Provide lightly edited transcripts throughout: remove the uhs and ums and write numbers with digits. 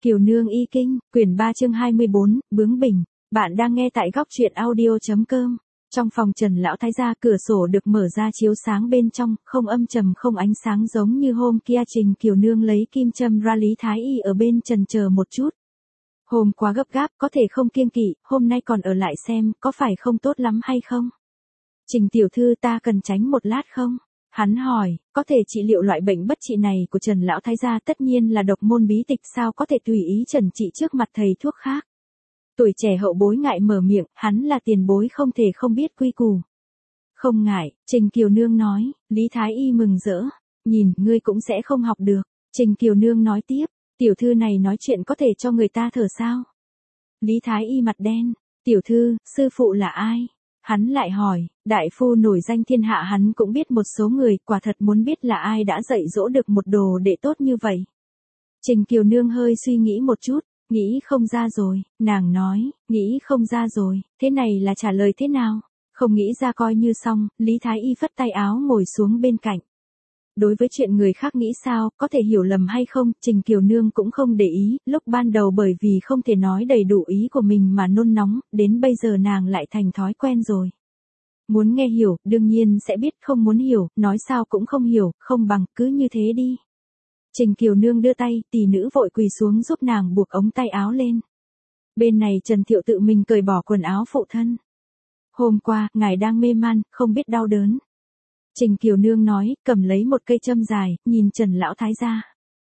Kiều Nương Y Kinh, quyển 3 chương 24, bướng bỉnh. Bạn đang nghe tại góc truyện audio.com. Trong phòng Trần lão thái gia, cửa sổ được mở ra chiếu sáng bên trong, không âm trầm không ánh sáng giống như hôm kia. Trình Kiều Nương lấy kim châm ra Lý Thái Y ở bên trần chờ một chút. Hôm quá gấp gáp, có thể không kiêng kỵ, hôm nay còn ở lại xem, có phải không tốt lắm hay không? Trình tiểu thư, ta cần tránh một lát không? Hắn hỏi, có thể trị liệu loại bệnh bất trị này của Trần lão thái gia tất nhiên là độc môn bí tịch, sao có thể tùy ý trần trị trước mặt thầy thuốc khác. Tuổi trẻ hậu bối ngại mở miệng, hắn là tiền bối không thể không biết quy củ. Không ngại, Trình Kiều Nương nói. Lý Thái Y mừng rỡ, nhìn, ngươi cũng sẽ không học được. Trình Kiều Nương nói tiếp, tiểu thư này nói chuyện có thể cho người ta thở sao? Lý Thái Y mặt đen, tiểu thư, sư phụ là ai? Hắn lại hỏi, đại phu nổi danh thiên hạ hắn cũng biết một số người, quả thật muốn biết là ai đã dạy dỗ được một đồ đệ tốt như vậy. Trình Kiều Nương hơi suy nghĩ một chút, nghĩ không ra rồi, nàng nói, nghĩ không ra rồi, thế này là trả lời thế nào? Không nghĩ ra coi như xong. Lý Thái Y phất tay áo ngồi xuống bên cạnh. Đối với chuyện người khác nghĩ sao, có thể hiểu lầm hay không, Trình Kiều Nương cũng không để ý, lúc ban đầu bởi vì không thể nói đầy đủ ý của mình mà nôn nóng, đến bây giờ nàng lại thành thói quen rồi. Muốn nghe hiểu, đương nhiên sẽ biết, không muốn hiểu, nói sao cũng không hiểu, không bằng, cứ như thế đi. Trình Kiều Nương đưa tay, tỷ nữ vội quỳ xuống giúp nàng buộc ống tay áo lên. Bên này Trần Thiệu tự mình cởi bỏ quần áo phụ thân. Hôm qua, ngài đang mê man, không biết đau đớn. Trình Kiều Nương nói, cầm lấy một cây châm dài, nhìn Trần lão thái gia.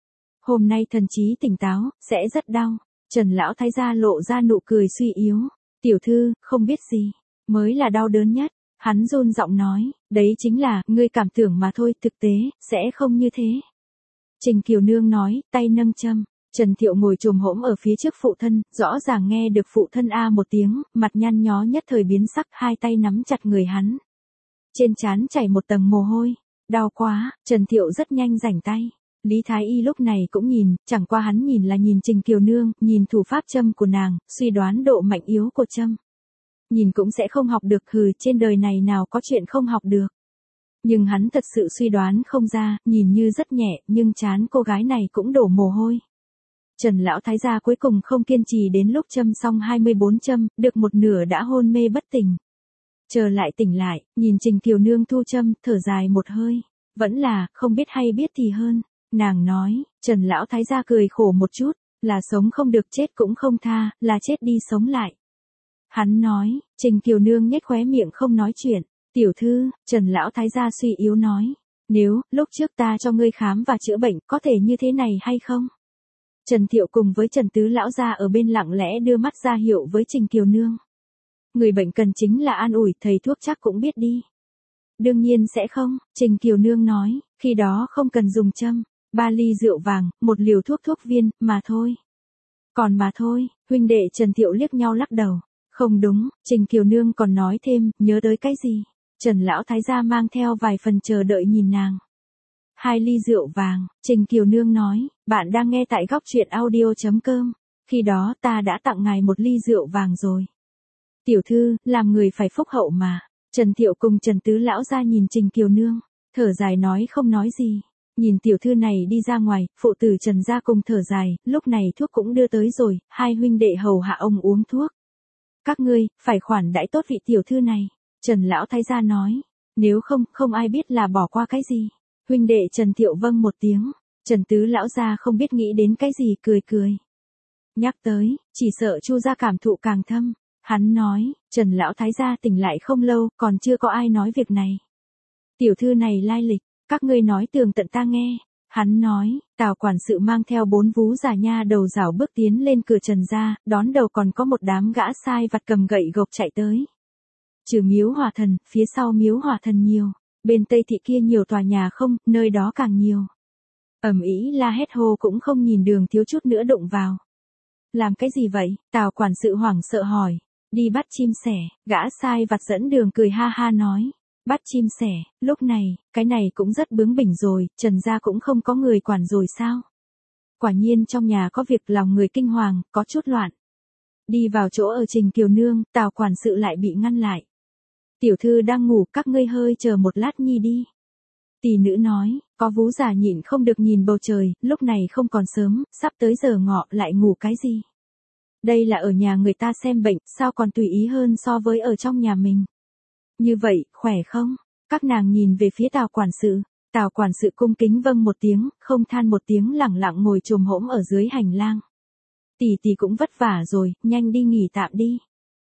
Hôm nay thần trí tỉnh táo, sẽ rất đau. Trần lão thái gia lộ ra nụ cười suy yếu. Tiểu thư, không biết gì, mới là đau đớn nhất. Hắn run giọng nói, đấy chính là, ngươi cảm tưởng mà thôi, thực tế, sẽ không như thế. Trình Kiều Nương nói, tay nâng châm. Trần Thiệu ngồi chồm hổm ở phía trước phụ thân, rõ ràng nghe được phụ thân a một tiếng, mặt nhăn nhó nhất thời biến sắc, hai tay nắm chặt người hắn. Trên trán chảy một tầng mồ hôi. Đau quá. Trần Thiệu rất nhanh rảnh tay. Lý Thái Y lúc này cũng nhìn, chẳng qua hắn nhìn là nhìn Trình Kiều Nương, nhìn thủ pháp châm của nàng, suy đoán độ mạnh yếu của châm. Nhìn cũng sẽ không học được, hừ, trên đời này nào có chuyện không học được. Nhưng hắn thật sự suy đoán không ra, nhìn như rất nhẹ, nhưng trán cô gái này cũng đổ mồ hôi. Trần lão thái gia cuối cùng không kiên trì, đến lúc châm xong 24 châm, được một nửa đã hôn mê bất tỉnh. Chờ lại tỉnh lại, nhìn Trình Kiều Nương thu châm, thở dài một hơi. Vẫn là, không biết hay biết thì hơn. Nàng nói, Trần lão thái gia cười khổ một chút, là sống không được, chết cũng không tha, là chết đi sống lại. Hắn nói, Trình Kiều Nương nhếch khóe miệng không nói chuyện. Tiểu thư, Trần lão thái gia suy yếu nói, nếu, lúc trước ta cho ngươi khám và chữa bệnh, có thể như thế này hay không? Trần Thiệu cùng với Trần Tứ lão gia ở bên lặng lẽ đưa mắt ra hiệu với Trình Kiều Nương. Người bệnh cần chính là an ủi, thầy thuốc chắc cũng biết đi. Đương nhiên sẽ không, Trình Kiều Nương nói, khi đó không cần dùng châm, 3 ly rượu vàng, 1 liều thuốc viên, mà thôi. Còn mà thôi, huynh đệ Trần Thiệu liếc nhau lắc đầu. Không đúng, Trình Kiều Nương còn nói thêm, nhớ tới cái gì? Trần lão thái gia mang theo vài phần chờ đợi nhìn nàng. 2 ly rượu vàng, Trình Kiều Nương nói, bạn đang nghe tại góc truyện audio.com. Khi đó ta đã tặng ngài 1 ly rượu vàng rồi. Tiểu thư, làm người phải phúc hậu mà. Trần Thiệu cùng Trần Tứ lão gia nhìn Trình Kiều Nương, thở dài nói không nói gì. Nhìn tiểu thư này đi ra ngoài, phụ tử Trần gia cùng thở dài, lúc này thuốc cũng đưa tới rồi, hai huynh đệ hầu hạ ông uống thuốc. Các ngươi, phải khoản đãi tốt vị tiểu thư này. Trần lão thái gia nói, nếu không, không ai biết là bỏ qua cái gì. Huynh đệ Trần Thiệu vâng một tiếng. Trần Tứ lão gia không biết nghĩ đến cái gì, cười cười. Nhắc tới, chỉ sợ Chu gia cảm thụ càng thâm. Hắn nói, Trần lão thái gia tỉnh lại không lâu, còn chưa có ai nói việc này. Tiểu thư này lai lịch, các ngươi nói tường tận ta nghe. Hắn nói, Tào quản sự mang theo 4 vú già nha đầu rảo bước tiến lên cửa Trần gia, đón đầu còn có một đám gã sai vặt cầm gậy gộc chạy tới. Trừ Miếu Hỏa Thần, phía sau Miếu Hỏa Thần nhiều, bên Tây thị kia nhiều tòa nhà không, nơi đó càng nhiều. Ầm ĩ la hét hô cũng không nhìn đường, thiếu chút nữa đụng vào. Làm cái gì vậy? Tào quản sự hoảng sợ hỏi. Đi bắt chim sẻ, gã sai vặt dẫn đường cười ha ha nói. Bắt chim sẻ, lúc này, cái này cũng rất bướng bỉnh rồi, Trần gia cũng không có người quản rồi sao? Quả nhiên trong nhà có việc, lòng người kinh hoàng, có chút loạn. Đi vào chỗ ở Trình Kiều Nương, Tào quản sự lại bị ngăn lại. Tiểu thư đang ngủ, các ngươi hơi chờ một lát nhi đi. Tỷ nữ nói, có vú già nhịn không được nhìn bầu trời, lúc này không còn sớm, sắp tới giờ ngọ lại ngủ cái gì. Đây là ở nhà người ta xem bệnh, sao còn tùy ý hơn so với ở trong nhà mình. Như vậy, khỏe không? Các nàng nhìn về phía Tào quản sự. Tào quản sự cung kính vâng một tiếng, không than một tiếng, lẳng lặng ngồi chồm hổm ở dưới hành lang. Tỷ tỷ cũng vất vả rồi, nhanh đi nghỉ tạm đi.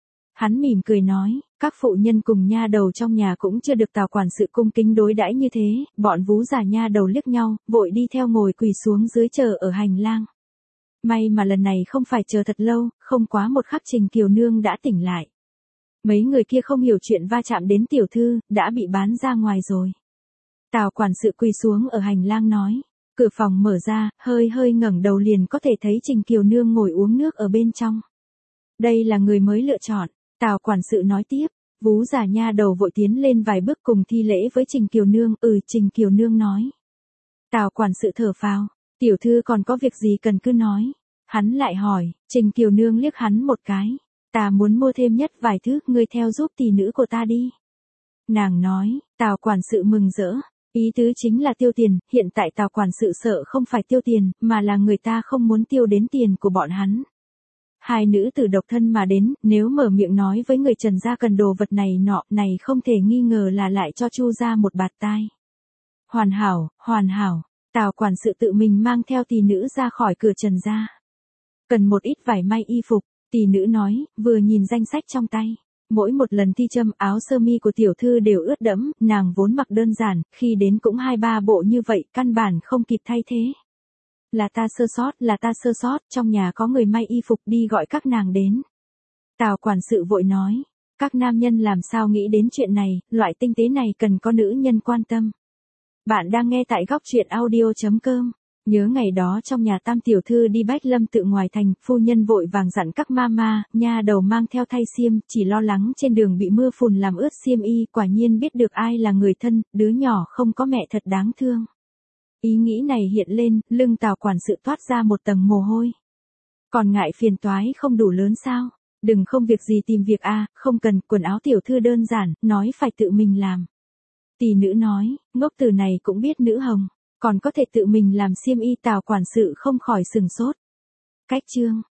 Hắn mỉm cười nói, các phụ nhân cùng nha đầu trong nhà cũng chưa được Tào quản sự cung kính đối đãi như thế, bọn vú già nha đầu liếc nhau, vội đi theo ngồi quỳ xuống dưới chờ ở hành lang. May mà lần này không phải chờ thật lâu, không quá một khắc Trình Kiều Nương đã tỉnh lại. Mấy người kia không hiểu chuyện va chạm đến tiểu thư, đã bị bán ra ngoài rồi. Tào quản sự quỳ xuống ở hành lang nói, cửa phòng mở ra, hơi hơi ngẩng đầu liền có thể thấy Trình Kiều Nương ngồi uống nước ở bên trong. Đây là người mới lựa chọn, Tào quản sự nói tiếp, vú già nha đầu vội tiến lên vài bước cùng thi lễ với Trình Kiều Nương, Trình Kiều Nương nói. Tào quản sự thở phào, tiểu thư còn có việc gì cần cứ nói. Hắn lại hỏi, Trình Kiều Nương liếc hắn một cái, ta muốn mua thêm nhất vài thứ, ngươi theo giúp tỷ nữ của ta đi. Nàng nói, Tào quản sự mừng rỡ, ý tứ chính là tiêu tiền, hiện tại Tào quản sự sợ không phải tiêu tiền, mà là người ta không muốn tiêu đến tiền của bọn hắn. Hai nữ tử độc thân mà đến, nếu mở miệng nói với người Trần gia cần đồ vật này nọ, này không thể nghi ngờ là lại cho Chu gia một bạt tai. Hoàn hảo, hoàn hảo, Tào quản sự tự mình mang theo tỷ nữ ra khỏi cửa Trần gia. Cần một ít vải may y phục, tỷ nữ nói, vừa nhìn danh sách trong tay. Mỗi một lần thi châm áo sơ mi của tiểu thư đều ướt đẫm, nàng vốn mặc đơn giản, khi đến cũng 2-3 bộ như vậy, căn bản không kịp thay thế. Là ta sơ sót, trong nhà có người may y phục đi gọi các nàng đến. Tào quản sự vội nói, các nam nhân làm sao nghĩ đến chuyện này, loại tinh tế này cần có nữ nhân quan tâm. Bạn đang nghe tại góc truyện audio.com. Nhớ ngày đó trong nhà Tam tiểu thư đi Bách Lâm tự ngoài thành, phu nhân vội vàng dặn các mama, nha đầu mang theo thay xiêm, chỉ lo lắng trên đường bị mưa phùn làm ướt xiêm y, quả nhiên biết được ai là người thân, đứa nhỏ không có mẹ thật đáng thương. Ý nghĩ này hiện lên, lưng Tào quản sự toát ra một tầng mồ hôi. Còn ngại phiền toái không đủ lớn sao? Đừng không việc gì tìm việc không cần, quần áo tiểu thư đơn giản, nói phải tự mình làm. Tỷ nữ nói, ngốc từ này cũng biết nữ hồng. Còn có thể tự mình làm xiêm y. Tào quản sự không khỏi sừng sốt. Cách chương